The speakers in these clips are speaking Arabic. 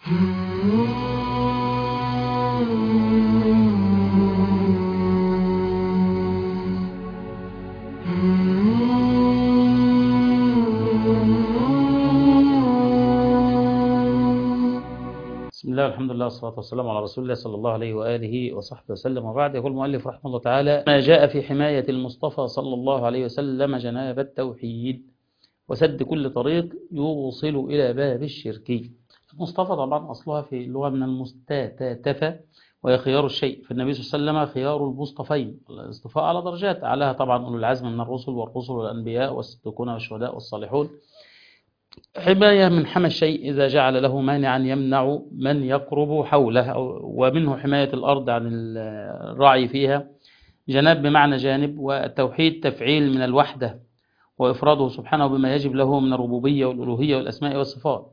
بسم الله والحمد لله والصلاة والسلام على رسول الله صلى الله عليه وآله وصحبه وسلم، وبعد. يقول المؤلف رحمه الله تعالى: ما جاء في حماية المصطفى صلى الله عليه وسلم جناب التوحيد وسد كل طريق يوصل إلى باب الشرك. المصطفى طبعا أصلها في اللغة من المستتفى، وهي خيار الشيء، فالنبي صلى الله عليه وسلم خيار المصطفين. الاصطفاء على درجات، أعلاها طبعا أولو العزم من الرسل والرسل والأنبياء والصديقون والشهداء والصالحون. حماية من حمى الشيء إذا جعل له مانعا يمنع من يقرب حوله، ومنه حماية الأرض عن الرعي فيها. جناب بمعنى جانب، والتوحيد تفعيل من الوحدة وإفراده سبحانه بما يجب له من الربوبية والألوهية والأسماء والصفات.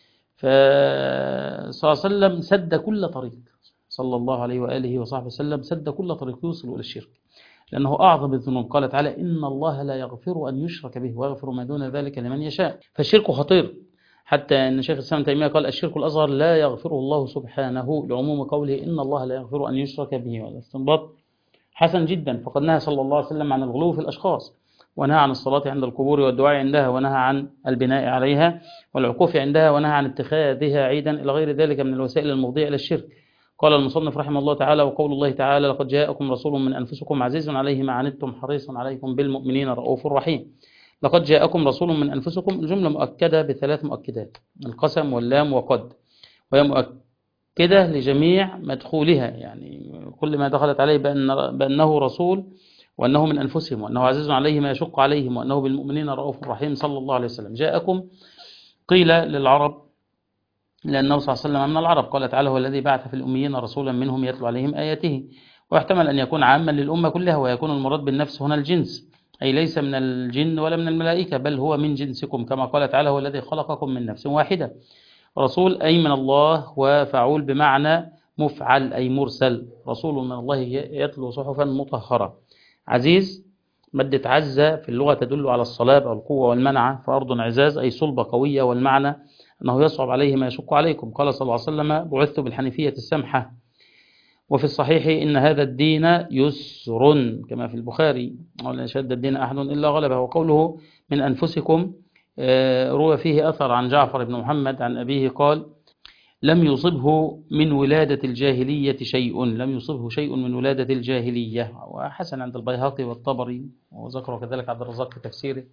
فصلى الله عليه وسلم سد كل طريق، صلى الله عليه وآله وصحبه وسلم سد كل طريق يوصل إلى الشرك، لأنه أعظم الذنوب. قال تعالى: إن الله لا يغفر أن يشرك به ويغفر ما دون ذلك لمن يشاء. فالشرك خطير، حتى أن شيخ الإسلام ابن تيمية قال: الشرك الأصغر لا يغفره الله سبحانه، لعموم قوله إن الله لا يغفر أن يشرك به. والاستنباط حسن جدا، فقد نهى صلى الله عليه وسلم عن الغلو في الأشخاص، ونهى عن الصلاة عند القبور والدعاء عندها، ونهى عن البناء عليها والعكوف عندها، ونهى عن اتخاذها عيدا إلى غير ذلك من الوسائل المفضية إلى الشرك. قال المصنف رحمه الله تعالى: وقول الله تعالى: لقد جاءكم رسول من أنفسكم عزيز عليه ما عنتم حريص عليكم بالمؤمنين رؤوف رحيم. لقد جاءكم رسول من أنفسكم، الجملة مؤكدة بثلاث مؤكدات: القسم واللام وقد، وهي مؤكدة لجميع مدخولها، يعني كل ما دخلت عليه بأنه رسول، وأنه من أنفسهم، وأنه عزيز عليه ما يشق عليهم، وأنه بالمؤمنين رؤوف رحيم صلى الله عليه وسلم. جاءكم قيل للعرب، لأنه صلى الله عليه وسلم من العرب. قال تعالى: هو الذي بعث في الأميين رسولا منهم يتلو عليهم آياته. ويحتمل أن يكون عاما للأمة كلها، ويكون المراد بالنفس هنا الجنس، أي ليس من الجن ولا من الملائكة، بل هو من جنسكم، كما قال تعالى: هو الذي خلقكم من نفس واحدة. رسول أي من الله، وفعول بمعنى مفعل أي مرسل. رسول من الله يتلو صحفا مطهرة. عزيز مادة عزة في اللغة تدل على الصلاب أو القوة والمنعة، فأرض عزاز أي صلبة قوية، والمعنى أنه يصعب عليه ما يشق عليكم. قال صلى الله عليه وسلم: بعثت بالحنيفية السمحة. وفي الصحيح: إن هذا الدين يسر، كما في البخاري: ولا شد الدين أحد إلا غلبه. وقوله من أنفسكم روى فيه أثر عن جعفر بن محمد عن أبيه قال: لم يصبه من ولادة الجاهلية شيء، لم يصبه شيء من ولادة الجاهلية. وحسن عند البيهقي والطبري، وذكره كذلك عبد الرزاق في تفسيره.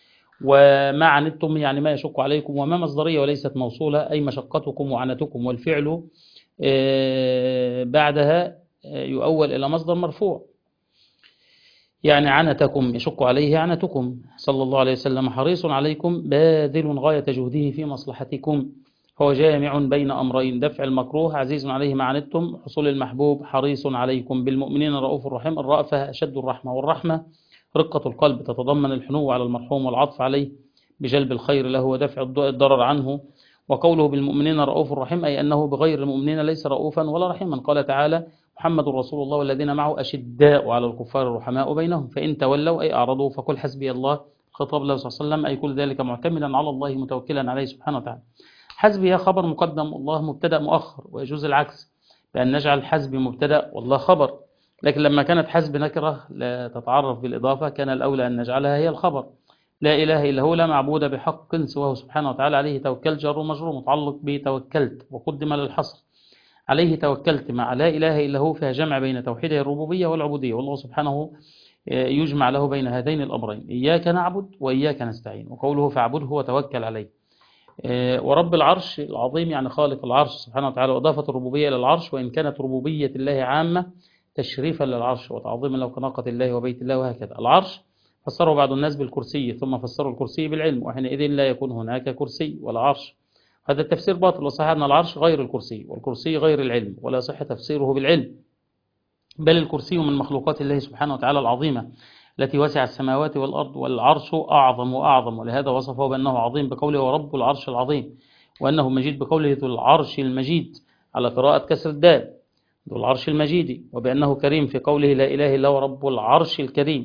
وما عنتم يعني ما يشق عليكم، وما مصدرية وليست موصولة، أي مشقتكم وعنتكم، والفعل بعدها يؤول إلى مصدر مرفوع، يعني عنتكم يشق عليه عنتكم. صلى الله عليه وسلم حريص عليكم باذل غاية جهده في مصلحتكم، هو جامع بين أمرين: دفع المكروه عزيز عليه ما عنتم، حصول المحبوب حريص عليكم بالمؤمنين رؤوف رحيم. الرأفة أشد الرحمة، والرحمة رقة القلب، تتضمن الحنو على المرحوم والعطف عليه بجلب الخير له ودفع الضرر عنه. وقوله بالمؤمنين رؤوف رحيم أي أنه بغير المؤمنين ليس رؤوفا ولا رحيما. قال تعالى: محمد رسول الله والذين معه أشداء على الكفار رحماء بينهم، فإن تولوا أي أعرضوا فقل حسبي الله. خطاب له صلى الله عليه وسلم، أي كل ذلك معتمدا على الله متوكلا عليه سبحانه وتعالى. حسبي خبر مقدم، الله مبتدأ مؤخر، ويجوز العكس بأن نجعل حسبي مبتدأ والله خبر، لكن لما كانت حسب نكرة لا تتعرف بالإضافة كان الأولى أن نجعلها هي الخبر. لا إله إلا هو، لا معبود بحق سواه سبحانه وتعالى، عليه توكل جر ومجرور متعلق بتوكلت، وقدم للحصر. عليه توكلت مع لا إله إلا هو فيها جمع بين توحيده الربوبية والعبودية، والله سبحانه يجمع له بين هذين الأمرين: إياك نعبد وإياك نستعين. وقوله فاعبده وتوكل عليه. ورب العرش العظيم يعني خالق العرش سبحانه وتعالى، وإضافة الربوبية إلى العرش، وإن كانت ربوبية الله عامة تشريفا للعرش وتعظيما له كناقة الله وبيت الله وهكذا. العرش فسره بعض الناس بالكرسي، ثم فسروا الكرسي بالعلم، وحينئذ لا يكون هناك كرسي ولا عرش. هذا التفسير باطل، وصحيح أن العرش غير الكرسي، والكرسي غير العلم، ولا صح تفسيره بالعلم، بل الكرسي من مخلوقات الله سبحانه وتعالى العظيمة التي وسع السماوات والأرض، والعرش أعظم وأعظم، ولهذا وصفه بأنه عظيم بقوله ورب العرش العظيم، وأنه مجيد بقوله ذو العرش المجيد على قراءة كسر الدال، ذو العرش المجيد، وبأنه كريم في قوله لا إله إلا هو رب العرش الكريم،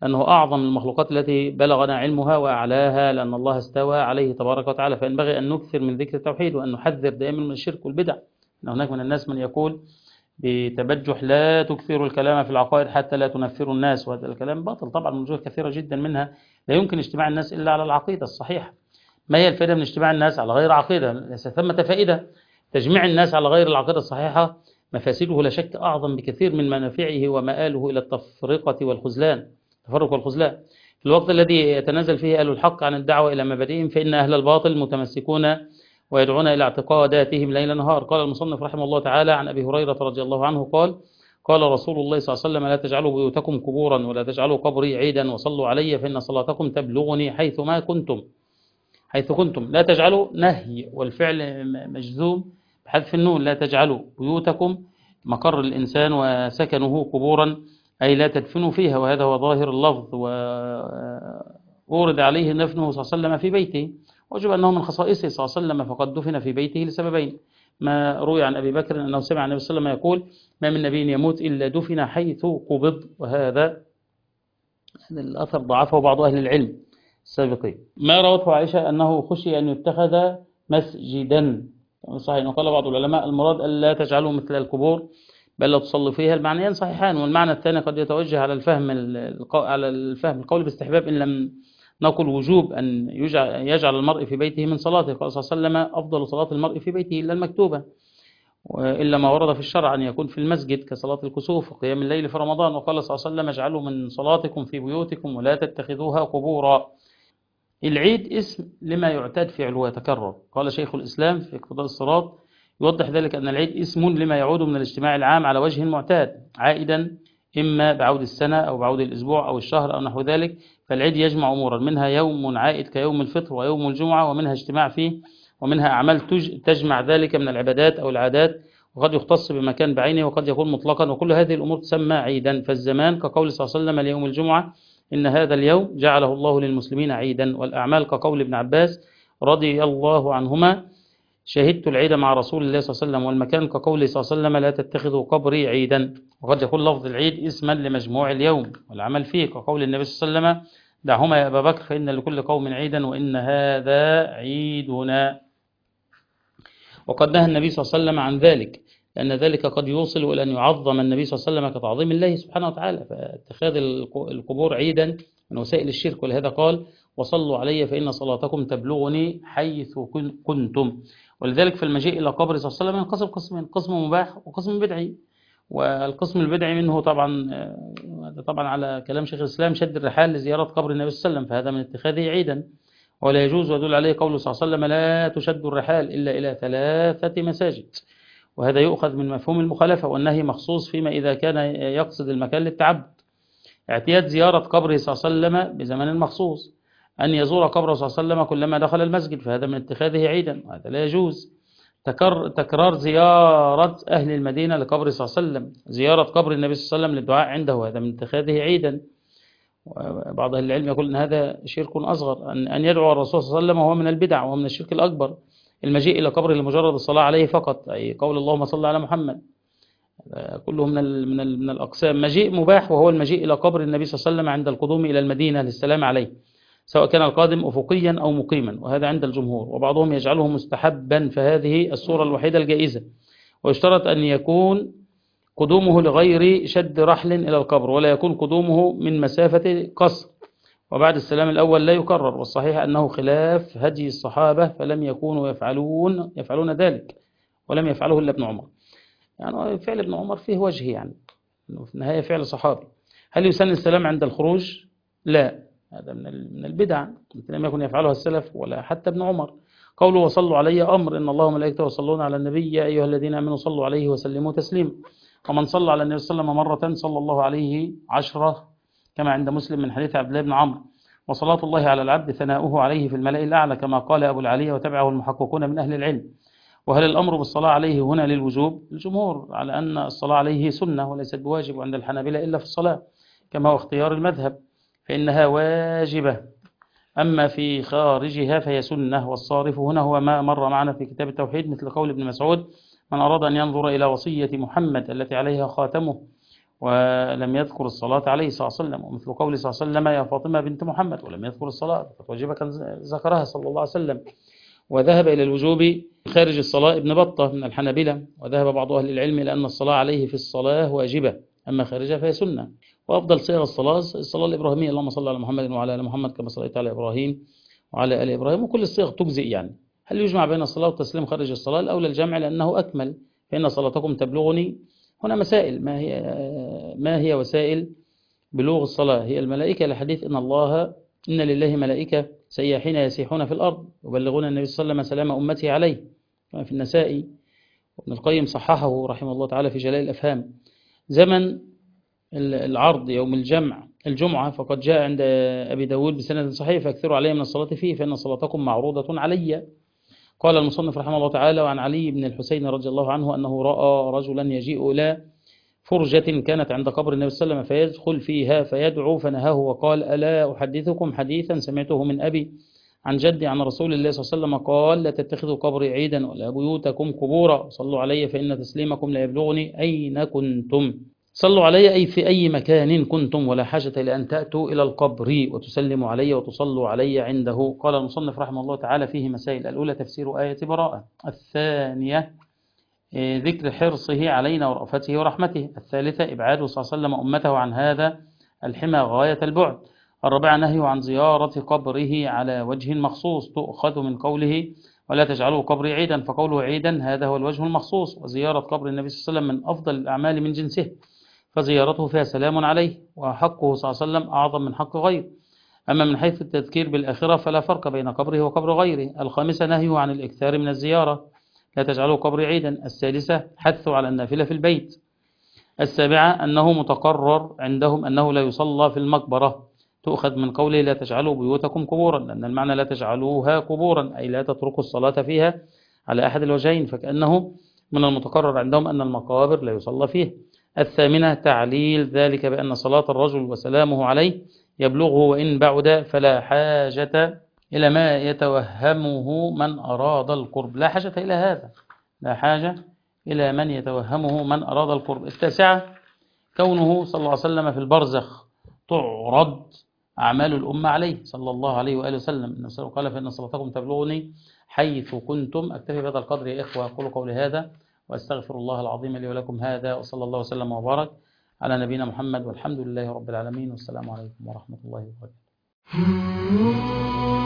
أنه أعظم المخلوقات التي بلغنا علمها وأعلاها، لأن الله استوى عليه تبارك وتعالى. فينبغي أن نكثر من ذكر التوحيد، وأن نحذر دائما من الشرك والبدع. إن هناك من الناس من يقول بتبجح: لا تكثروا الكلام في العقائد حتى لا تنفروا الناس. وهذا الكلام باطل طبعا من وجوه كثيرة جدا، منها لا يمكن اجتماع الناس إلا على العقيدة الصحيحة. ما هي الفائدة من اجتماع الناس على غير عقيدة؟ ليس ثمة فائدة. تجميع الناس على غير العقيدة الصحيحة مفاسده لا شك أعظم بكثير من منافعه، ومآله إلى التفرقة والخذلان. التفرق والخذلان في الوقت الذي يتنازل فيه أهل الحق عن الدعوة إلى مبادئهم، فإن أهل الباطل متمسكون ويدعون إلى اعتقاداتهم ليل نهار. قال المصنف رحمه الله تعالى عن أبي هريرة رضي الله عنه قال: قال رسول الله صلى الله عليه وسلم: لا تجعلوا بيوتكم قبورا ولا تجعلوا قبري عيدا وصلوا علي فإن صلاتكم تبلغني حيث ما كنتم. حيث كنتم، لا تجعلوا نهي، والفعل مجزوم بحذف النون. لا تجعلوا بيوتكم مقر الإنسان وسكنه قبورا، أي لا تدفنوا فيها، وهذا هو ظاهر اللفظ. وورد عليه دفنه صلى الله عليه وسلم في بيته، وجب أنه من خصائصه صلى الله عليه وسلم، فقد دفن في بيته لسببين: ما روي عن أبي بكر أنه سمع النبي صلى الله عليه وسلم يقول: ما من نبي يموت إلا دفن حيث قبض. وهذا الأثر ضعفه بعض أهل العلم السابقين. ما روته عائشة أنه خشي أن يتخذ مسجدا، صحيح. وقال بعض العلماء المراد ألا تجعلوا مثل القبور بل لا تصلي فيها. المعنيان صحيحان، والمعنى الثاني قد يتوجه على الفهم القول باستحباب، إن لم نقل وجوب أن يجعل المرء في بيته من صلاته. قال صلى الله عليه وسلم: أفضل صلاة المرء في بيته إلا المكتوبة، وإلا ما ورد في الشرع أن يكون في المسجد كصلاة الكسوف وقيام الليل في رمضان. وقال صلى الله عليه وسلم: اجعلوا من صلاتكم في بيوتكم ولا تتخذوها قبورا. العيد اسم لما يعتاد فعله ويتكرر. قال شيخ الإسلام في اقتضاء الصراط يوضح ذلك أن العيد اسم لما يعود من الاجتماع العام على وجه معتاد، عائدا إما بعود السنة أو بعود الأسبوع أو الشهر أو نحو ذلك. فالعيد يجمع أمورا، منها يوم عائد كيوم الفطر ويوم الجمعة، ومنها اجتماع فيه، ومنها أعمال تجمع ذلك من العبادات أو العادات، وقد يختص بمكان بعينه وقد يكون مطلقا، وكل هذه الأمور تسمى عيدا. فالزمان كقول صلى الله عليه وسلم ليوم الجمعة: إن هذا اليوم جعله الله للمسلمين عيدا. والأعمال كقول ابن عباس رضي الله عنهما: شهدت العيد مع رسول الله صلى الله عليه وسلم. والمكان كقول صلى الله عليه وسلم: لا تتخذوا قبري عيدا. وقد يكون لفظ العيد اسما لمجموع اليوم والعمل فيه، كقول النبي صلى الله عليه وسلم: دعهما يا أبا بكر فإن لكل قوم عيدا وإن هذا عيدنا. وقد نهى النبي صلى الله عليه وسلم عن ذلك، لأن ذلك قد يوصل إلى أن يعظم النبي صلى الله عليه وسلم كتعظيم الله سبحانه وتعالى. فاتخاذ القبور عيدا من وسائل الشرك، ولهذا قال: وصلوا علي فإن صلاتكم تبلغني حيث كنتم. ولذلك في المجيء إلى قبر صلى الله عليه وسلم ينقسم قسمين: قسم مباح وقسم بدعي. والقسم البدعي منه طبعا على كلام شيخ الإسلام شد الرحال لزيارة قبر النبي صلى الله عليه وسلم، فهذا من اتخاذه عيدا ولا يجوز. ويدل عليه قوله صلى الله عليه وسلم: لا تشد الرحال إلا إلى 3 مساجد. وهذا يؤخذ من مفهوم المخالفة، والنهي مخصوص فيما إذا كان يقصد المكان للتعبد. اعتياد زيارة قبره صلى الله عليه وسلم بزمن مخصوص، أن يزور قبره صلى الله عليه وسلم كلما دخل المسجد، فهذا من اتخاذه عيدا وهذا لا يجوز. تكرار زيارة أهل المدينة لقبر صلى الله عليه وسلم، زيارة قبر النبي صلى الله عليه وسلم للدعاء عنده، هذا من اتخاذه عيدا. وبعض أهل العلم يقول أن هذا شرك أصغر، أن يدعو الرسول صلى الله عليه وسلم وهو من البدع وهو من الشرك الأكبر. المجيء إلى قبره لمجرد الصلاة عليه فقط، أي قول اللهم صل على محمد، كله من الأقسام. مجيء مباح وهو المجيء إلى قبر النبي صلى الله عليه وسلم عند القدوم إلى المدينة للسلام عليه، سواء كان القادم أفقيا أو مقيما، وهذا عند الجمهور. وبعضهم يجعله مستحبا، فهذه الصورة الوحيدة الجائزة. ويشترط أن يكون قدومه لغير شد رحل إلى القبر، ولا يكون قدومه من مسافة قصر، وبعد السلام الأول لا يكرر. والصحيح أنه خلاف هدي الصحابة، فلم يكونوا يفعلون ذلك، ولم يفعله إلا ابن عمر. يعني فعل ابن عمر فيه وجه، يعني في النهاية فعل صحابي. هل يسن السلام عند الخروج؟ لا، هذا من البدع، لم يكن يفعلها السلف ولا حتى ابن عمر. قوله وصلوا علي أمر: إن الله وملائكته يصلون على النبي يا أيها الذين آمنوا صلوا عليه وسلموا تسليما. ومن صلى على النبي صلى الله عليه وسلم مرة صلى الله عليه 10، كما عند مسلم من حديث عبد الله بن عمرو. وصلاة الله على العبد ثناؤه عليه في الملأ الأعلى، كما قال أبو العالية وتبعه المحققون من أهل العلم. وهل الأمر بالصلاة عليه هنا للوجوب؟ الجمهور على أن الصلاة عليه سنة وليست بواجب، وعند الحنابلة إلا في الصلاة، كما هو اختيار المذهب، فإنها واجبة. أما في خارجها فهي سنة. والصارف هنا هو ما مر معنا في كتاب التوحيد، مثل قول ابن مسعود: من أراد أن ينظر إلى وصية محمد التي عليها خاتمه ولم يذكر الصلاة عليه صلى الله عليه وسلم، ومثل قوله صلى الله عليه وسلم يا فاطمة بنت محمد، ولم يذكر الصلاة، فتوجب كان ذكرها صلى الله عليه وسلم. وذهب إلى الوجوب خارج الصلاة ابن بطة من الحنابلة، وذهب بعض أهل العلم إلى أن الصلاة عليه في الصلاة واجبة، أما خارجها فهي سنة. وأفضل صيغ الصلاة الإبراهيمية، اللهم صل على محمد وعلى آل محمد كما صليت على إبراهيم وعلى آل إبراهيم، وكل الصيغ تجزئ يعني. هل يجمع بين الصلاة والتسليم خارج الصلاة؟ الأولى الجمع لأنه أكمل، فإن صلاتكم تبلغني. هنا مسائل، ما هي وسائل بلوغ الصلاة؟ هي الملائكة، لحديث إن لله ملائكة سياحين يسيحون في الأرض يبلغون النبي صلى الله عليه وسلم سلام أمته عليه، كما في النسائي، وابن القيم صححه رحمه الله تعالى في جلال الأفهام. زمن العرض يوم الجمعة، فقد جاء عند أبي داود بسند صحيح فاكثروا علي من الصلاة فيه فإن صلاتكم معروضة علي. قال المصنف رحمه الله تعالى: وعن علي بن الحسين رضي الله عنه أنه رأى رجلا يجيء إلى فرجة كانت عند قبر النبي صلى الله عليه وسلم فيدخل فيها فيدعو، فنهاه وقال: ألا أحدثكم حديثا سمعته من أبي عن جدي عن رسول الله صلى الله عليه وسلم قال: لا تتخذوا قبري عيدا ولا بيوتكم قبورا، صلوا علي فإن تسليمكم لا يبلغني أين كنتم. صلوا علي أي في أي مكان كنتم، ولا حاجة إلى أن تأتوا إلى القبر وتسلموا علي وتصلوا علي عنده. قال المصنف رحمه الله تعالى فيه مسائل: الأولى تفسير آية براءة، الثانية ذكر حرصه علينا ورأفته ورحمته، الثالثة إبعاده صلى الله عليه وسلم أمته عن هذا الحمى غاية البعد، الرابعة نهيه عن زيارة قبره على وجه مخصوص تؤخذ من قوله ولا تجعلوا قبري عيدا، فقوله عيدا هذا هو الوجه المخصوص، وزيارة قبر النبي صلى الله عليه وسلم من أفضل الأعمال من جنسه، فزيارته فيها سلام عليه، وحقه صلى الله عليه وسلم أعظم من حق غيره. أما من حيث التذكير بالآخرة فلا فرق بين قبره وقبر غيره. الخامسة نهيه عن الإكثار من الزيارة، لا تجعلوا قبري عيدا. السادسة حث على النافلة في البيت. السابعة أنه متقرر عندهم أنه لا يصلى في المقبرة، تؤخذ من قوله لا تجعلوا بيوتكم قبورا، لأن المعنى لا تجعلوها قبورا أي لا تتركوا الصلاة فيها على أحد الوجهين، فكأنه من المتقرر عندهم أن المقابر لا يصلى فيها. الثامنة تعليل ذلك بأن صلاة الرجل وسلامه عليه يبلغه وإن بعد، فلا حاجة إلى ما يتوهمه من أراد القرب، لا حاجة إلى هذا، لا حاجة إلى من يتوهمه من أراد القرب. التاسعة كونه صلى الله عليه وسلم في البرزخ تعرض أعمال الأمة عليه صلى الله عليه وآله وسلم، قال فإن صلاتكم تبلغني حيث كنتم. أكتفي بهذا القدر يا إخوة، أقول قولي هذا وأستغفر الله العظيم لي ولكم هذا، وصلى الله وسلم وبارك على نبينا محمد، والحمد لله رب العالمين، والسلام عليكم ورحمة الله وبركاته.